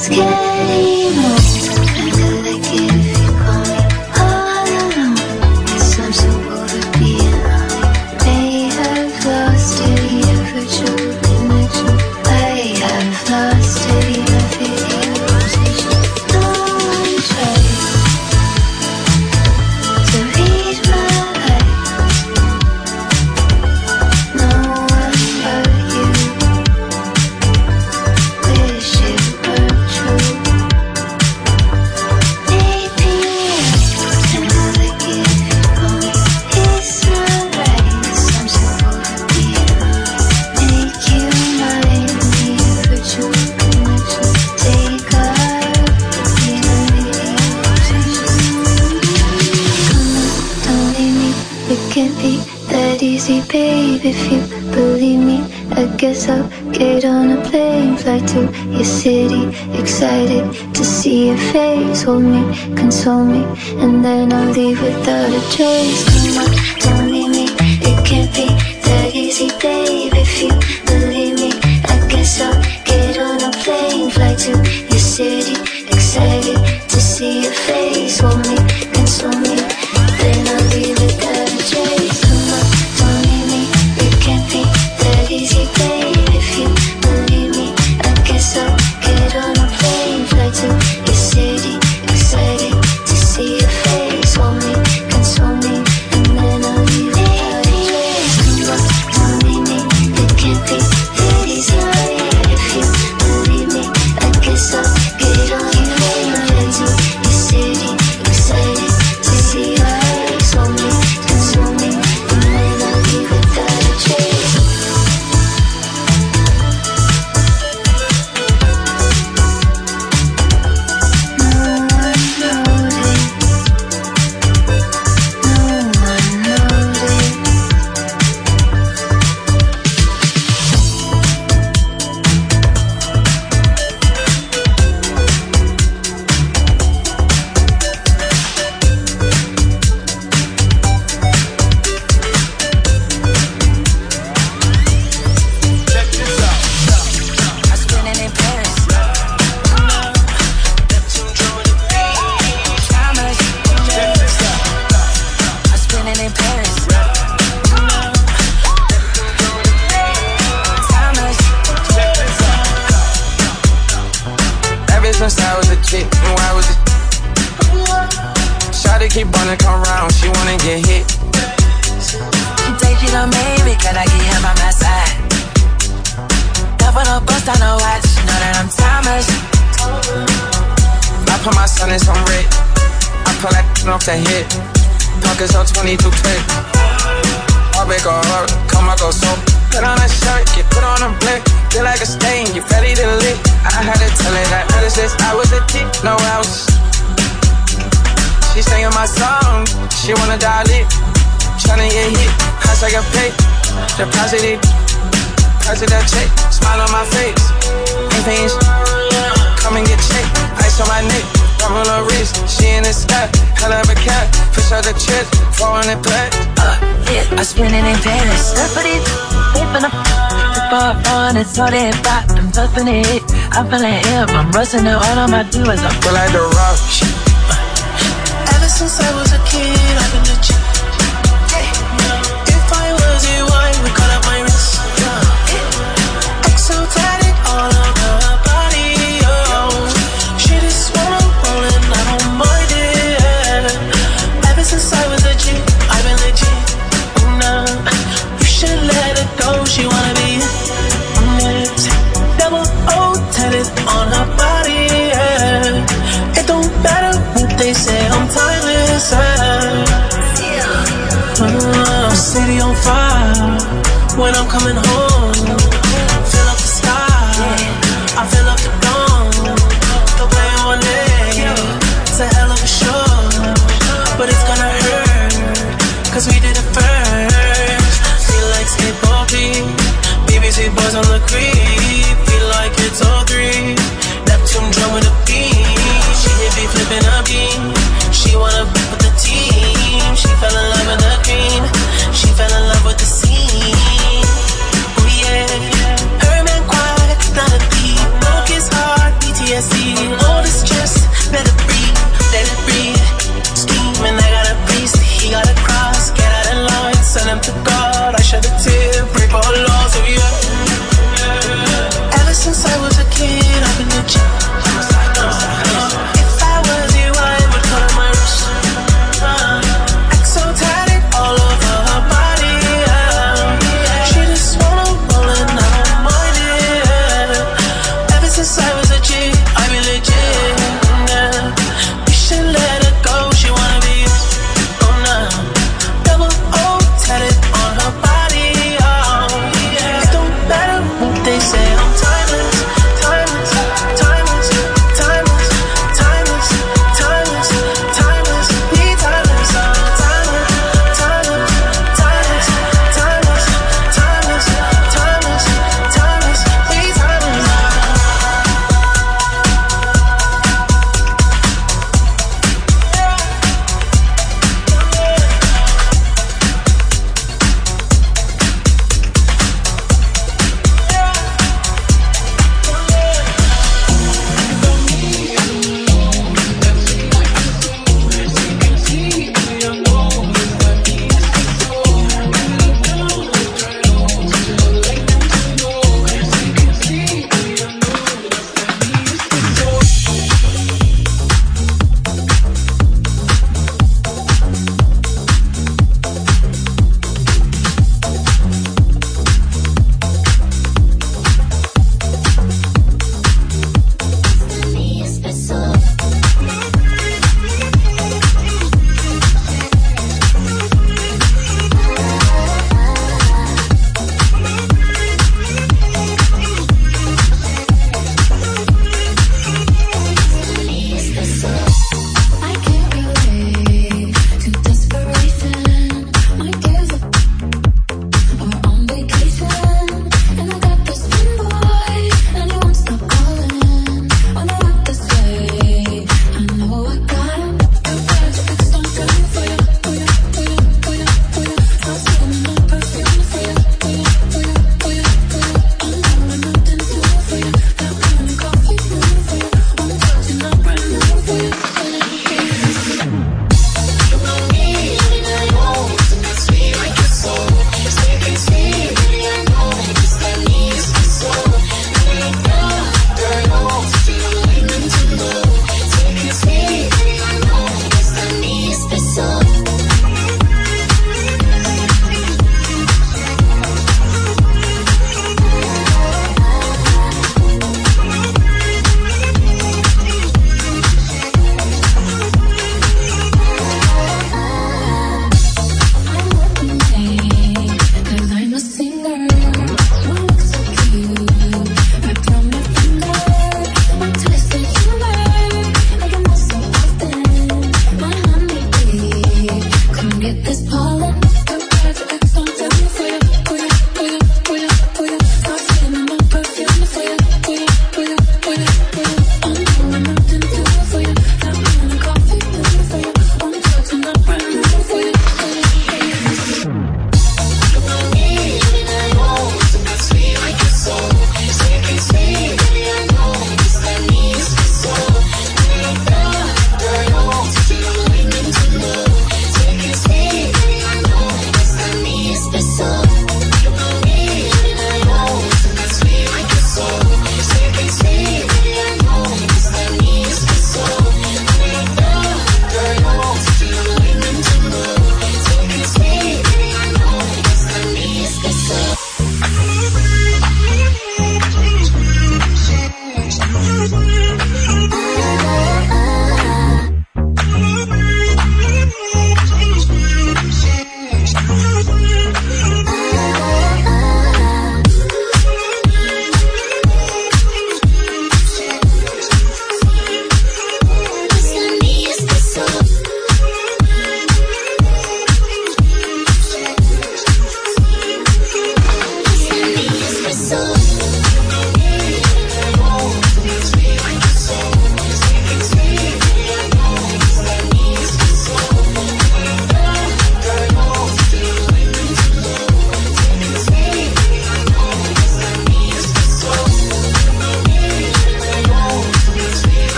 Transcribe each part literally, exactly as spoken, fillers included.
Hold me, console me, and then I'll leave without a trace. Come on, don't leave me, it can't be that easy, babe. If you believe me, I guess I'll get on a plane, fly to your city, excited to see your face. Hold me, console me, then I'll leave without a trace. Come on, don't leave me, it can't be that easy, babe. If you believe me, I guess I'll get on a plane, fly to your city, excited to see your face. Hold me, console me, and then I'll leave without a trace. Come on, don't leave me, it can't be that easy, babe. If you believe me, I guess I'll get on your plane, fly to your city, excited to see your face. Hold me, console me, and then I'll leave without a trace. Deposit it, deposit that check, smile on my face. Ain't paying sh- come and get checked. Ice on my neck, rub on her wrist. She in the sky, hell of a cat. Fish out the chest, falling in plat. Uh, yeah, I spend it in Paris. That's what it's flipping up. Far on, it's all that pop. I'm puffing it. I'm feeling ill. I'm rusting it. All on my do is I feel like the rock. Ever since I was a kid, I've been legit. If I was your wife, we cut up my wrist. Exotic all over her body. Oh, shit is what I'm rolling. I don't mind it. Ever since I was a G, I've been legit. Nah, you should let it go. She wanna be next. Double O tatted on her body. Yeah. It don't matter what they say. I'm timeless. Uh, city on fire when I'm coming home. Fill up the sky, I fill up the dome. The way on it, it's a hell of a show. But it's gonna hurt, cause we did it first. Feel like skateboarding, B B C boys on the creep. Feel like it's all three, Neptune drum with a beat. She hit me flipping a beam. She wanna be with the team. She fell in love with the green. She fell in love with the scene. Oh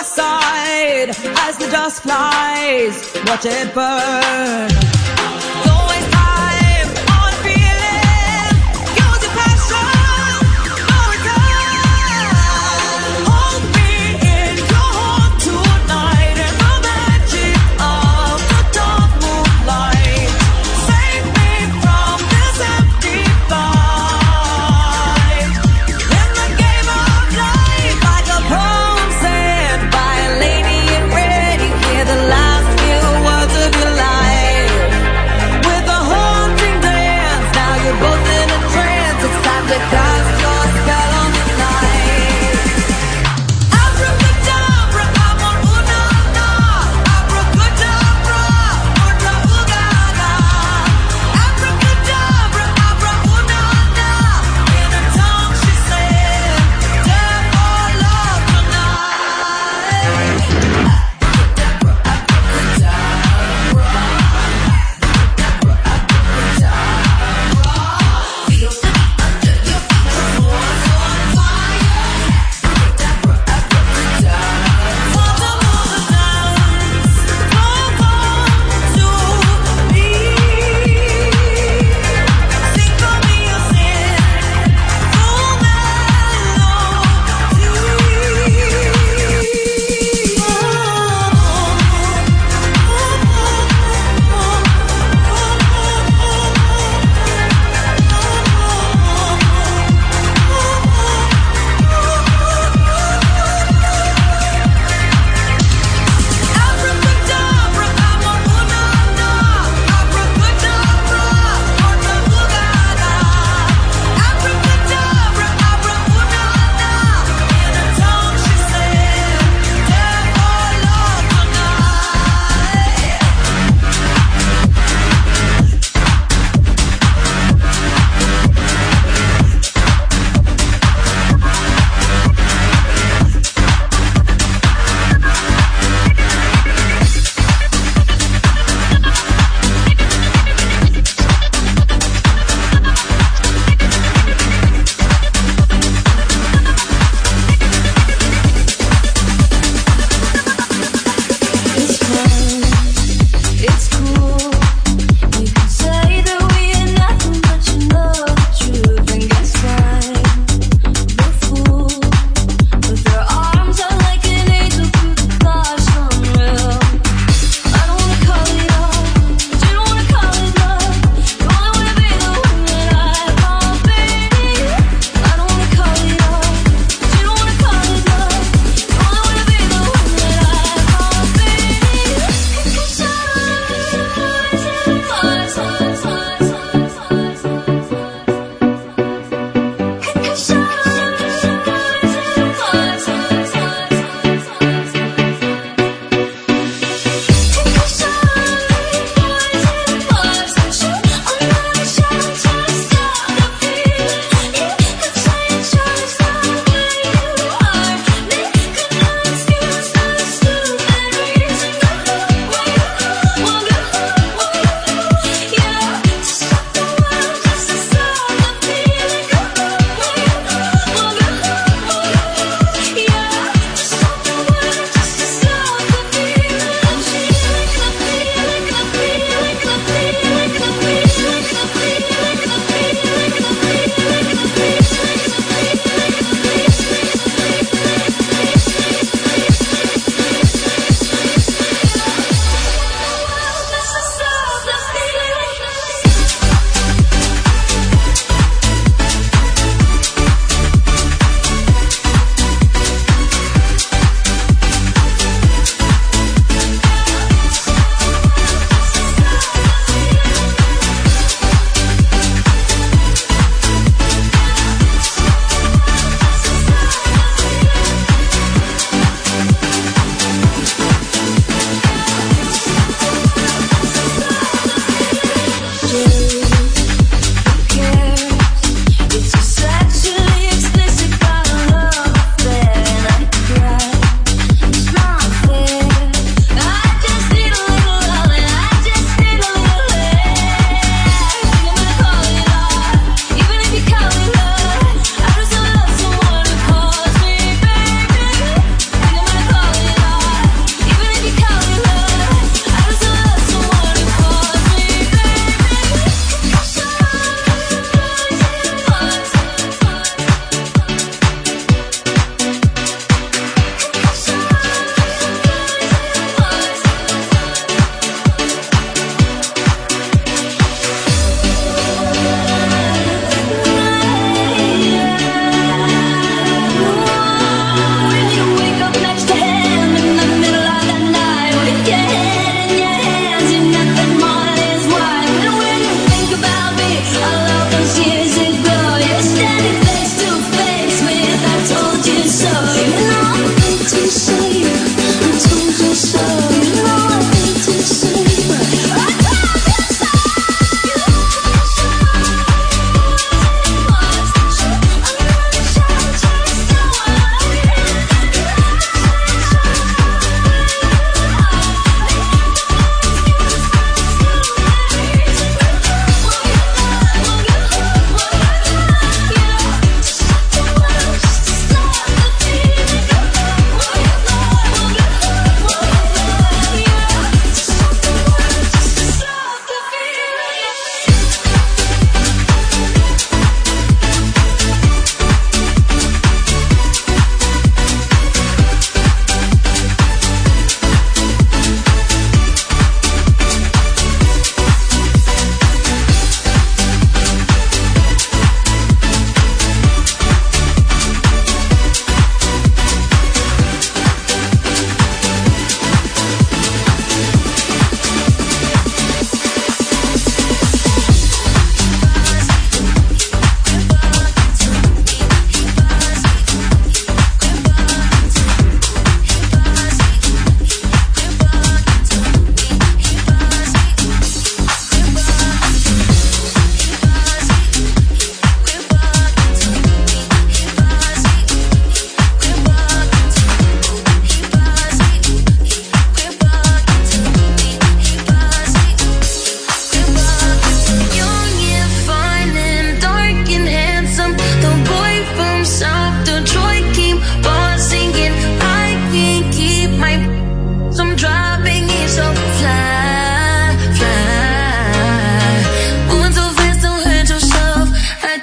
west side as the dust flies. Watch it burn. Don't waste time on feeling. Use your passion. No return. Hold me in your heart tonight in the magic of the dark moonlight. Save me from this empty fight. In the game of life, like a poem said by a lady in red, you hear the last few words of your life. With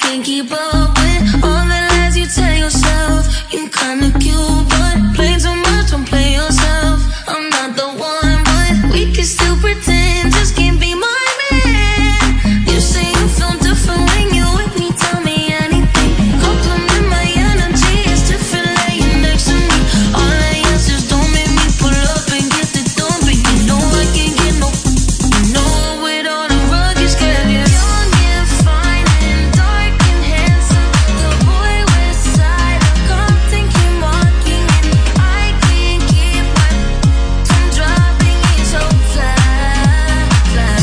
can't keep up with all the lies you tell yourself. You kinda cute, but play too much, don't play yourself. I'm not the one, but we can still pretend. Just can't be my man. You say you feel different when you with me, tell me anything. Compliment my energy, it's different laying next to me. All I ask is don't make me pull up and get the door, but you know I can't get no. You know with all the rugged scared, yeah. Young and fine and dark and handsome, the boy west side of Compton came walking in. I can't keep my from dropping, he's so fly, fly.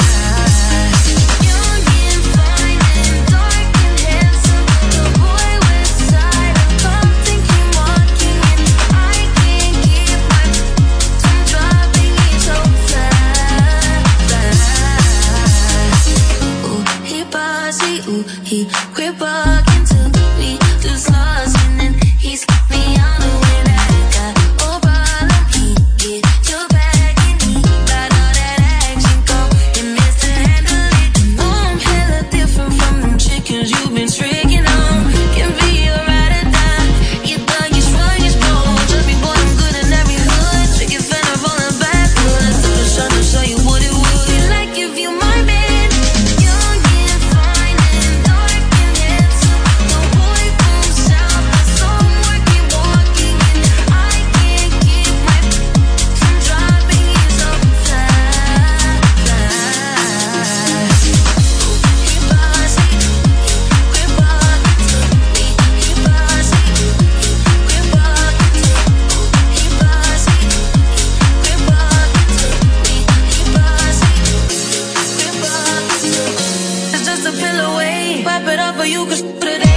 Young and fine and dark and handsome, the boy west side of Compton came walking in. I can't keep my from dropping, he's so fly, fly. Ooh, he bossy, ooh, he quit walking to me, just lost, and then he skipped me on the way that I got. Oh, problem, he get your back and he got all that action, go and Mister Handle it. You know I'm hella different from them chickens you've been tricking on. Can be a ride or die, you thug, you strong, you strong. Trust me, boy, I'm good in every hood. Chicken finna rolling backwards. I'm just trying to show you what it would be like if you my man. Young and fine and dark and handsome, the boy from south, but some working, walking, and I can't keep my from dropping. He's so fly, fly. He bossy, quit walking to me. He bossy, quit walking to me. He bossy, quit walking to me. He bossy, quit walking to me. It's just a pill away. Wipe it up or you can shoot it.